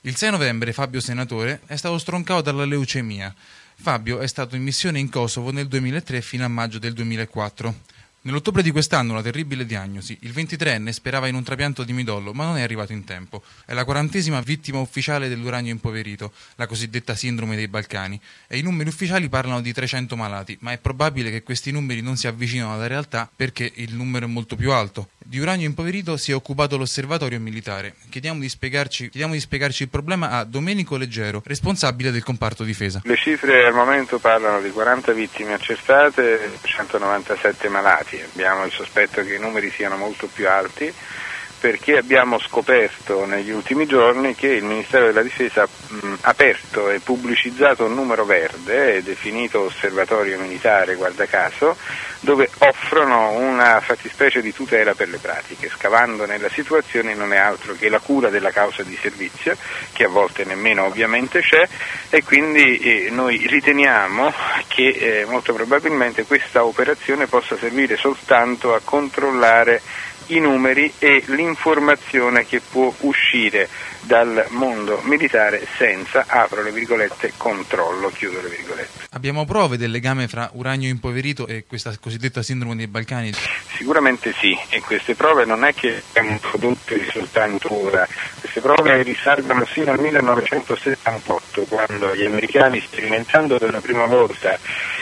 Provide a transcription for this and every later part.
Il 6 novembre Fabio Senatore è stato stroncato dalla leucemia. Fabio è stato in missione in Kosovo nel 2003 fino a maggio del 2004. Nell'ottobre di quest'anno una terribile diagnosi. Il 23enne sperava in un trapianto di midollo, ma non è arrivato in tempo. È la 40ª vittima ufficiale dell'uranio impoverito, la cosiddetta sindrome dei Balcani, e i numeri ufficiali parlano di 300 malati, ma è probabile che questi numeri non si avvicinino alla realtà perché il numero è molto più alto. Di uranio impoverito si è occupato l'osservatorio militare. Chiediamo di spiegarci il problema a Domenico Leggero, responsabile del comparto difesa. Le cifre al momento parlano di 40 vittime accertate e 197 malati. Abbiamo il sospetto che i numeri siano molto più alti perché abbiamo scoperto negli ultimi giorni che il Ministero della Difesa ha aperto e pubblicizzato un numero verde, definito osservatorio militare, guarda caso, dove offrono una fattispecie di tutela per le pratiche. Scavando nella situazione non è altro che la cura della causa di servizio, che a volte nemmeno ovviamente c'è, e quindi noi riteniamo che molto probabilmente questa operazione possa servire soltanto a controllare i numeri e l'informazione che può uscire dal mondo militare senza, apro le virgolette, controllo, chiudo le virgolette. Abbiamo prove del legame fra uranio impoverito e questa cosiddetta sindrome dei Balcani? Sicuramente sì, e queste prove non è che abbiamo prodotto soltanto ora, queste prove risalgono sino al 1978, quando gli americani, sperimentando per la prima volta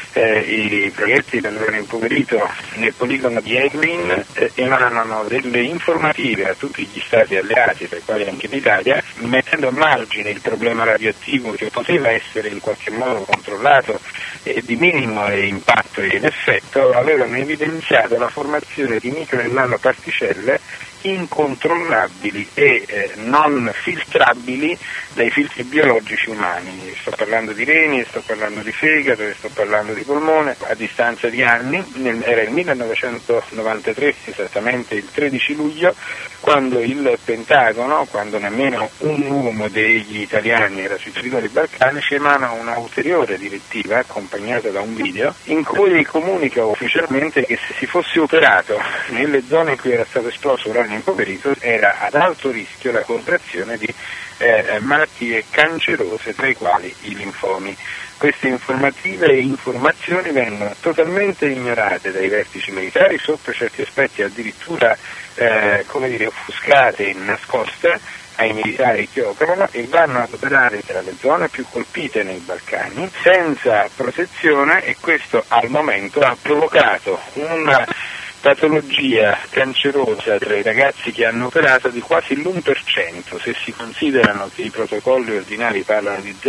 i proiettili dell'uranio impoverito nel poligono di Eglin, emanano delle informative a tutti gli stati alleati, tra i quali anche l'Italia, mettendo a margine il problema radioattivo che poteva essere in qualche modo controllato di minimo impatto ed effetto. Avevano evidenziato la formazione di micro e nanoparticelle incontrollabili e non filtrabili dai filtri biologici umani. Sto parlando di reni, sto parlando di fegato, sto parlando di polmone. A distanza di anni, era il 1993, esattamente il 13 luglio, quando il Pentagono, quando nemmeno un uomo degli italiani era sui territori balcanici, emana una ulteriore direttiva accompagnata da un video in cui comunica ufficialmente che se si fosse operato nelle zone in cui era stato esploso uranio impoverito era ad alto rischio la contrazione di malattie cancerose, tra i quali i linfomi. Queste informative e informazioni vengono totalmente ignorate dai vertici militari, sotto certi aspetti addirittura offuscate e nascoste ai militari che operano, e vanno ad operare tra le zone più colpite nei Balcani senza protezione, e questo al momento ha provocato una patologia cancerosa tra i ragazzi che hanno operato di quasi l'1%, se si considerano che i protocolli ordinari parlano di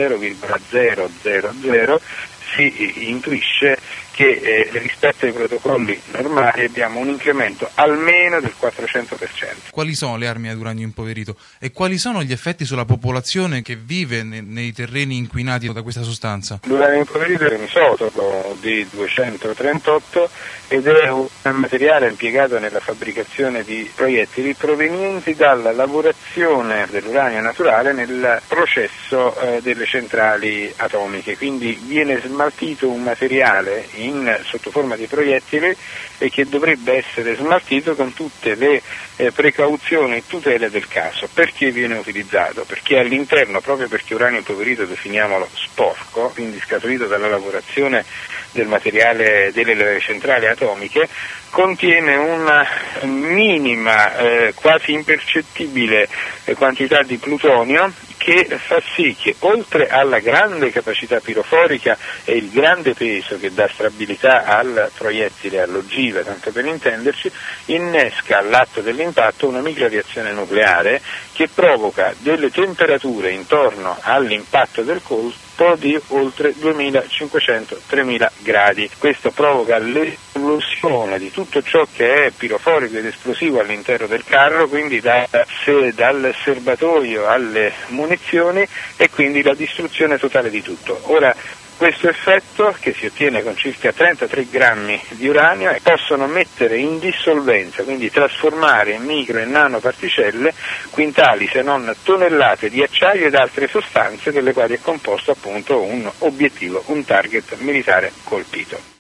0,000, si intuisce che rispetto ai protocolli normali abbiamo un incremento almeno del 400%. Quali sono le armi ad uranio impoverito e quali sono gli effetti sulla popolazione che vive nei terreni inquinati da questa sostanza? L'uranio impoverito è un isotopo di 238 ed è un materiale impiegato nella fabbricazione di proiettili provenienti dalla lavorazione dell'uranio naturale nel processo delle centrali atomiche, quindi viene smaltito un materiale sotto forma di proiettili e che dovrebbe essere smaltito con tutte le precauzioni e tutele del caso. Perché viene utilizzato? Perché all'interno, proprio perché uranio impoverito definiamolo sporco, quindi scaturito dalla lavorazione del materiale delle centrali atomiche, contiene una minima, quasi impercettibile quantità di plutonio, che fa sì che, oltre alla grande capacità piroforica e il grande peso che dà stabilità al proiettile, all'ogiva, tanto per intenderci, innesca all'atto dell'impatto una microreazione nucleare che provoca delle temperature intorno all'impatto del colpo di oltre 2500-3000 gradi. Questo provoca l'esplosione di tutto ciò che è piroforico ed esplosivo all'interno del carro, quindi dal serbatoio alle munizioni, e quindi la distruzione totale di tutto. Ora, questo effetto, che si ottiene con circa 33 grammi di uranio, possono mettere in dissolvenza, quindi trasformare in micro e nanoparticelle quintali se non tonnellate di acciaio ed altre sostanze delle quali è composto appunto un obiettivo, un target militare colpito.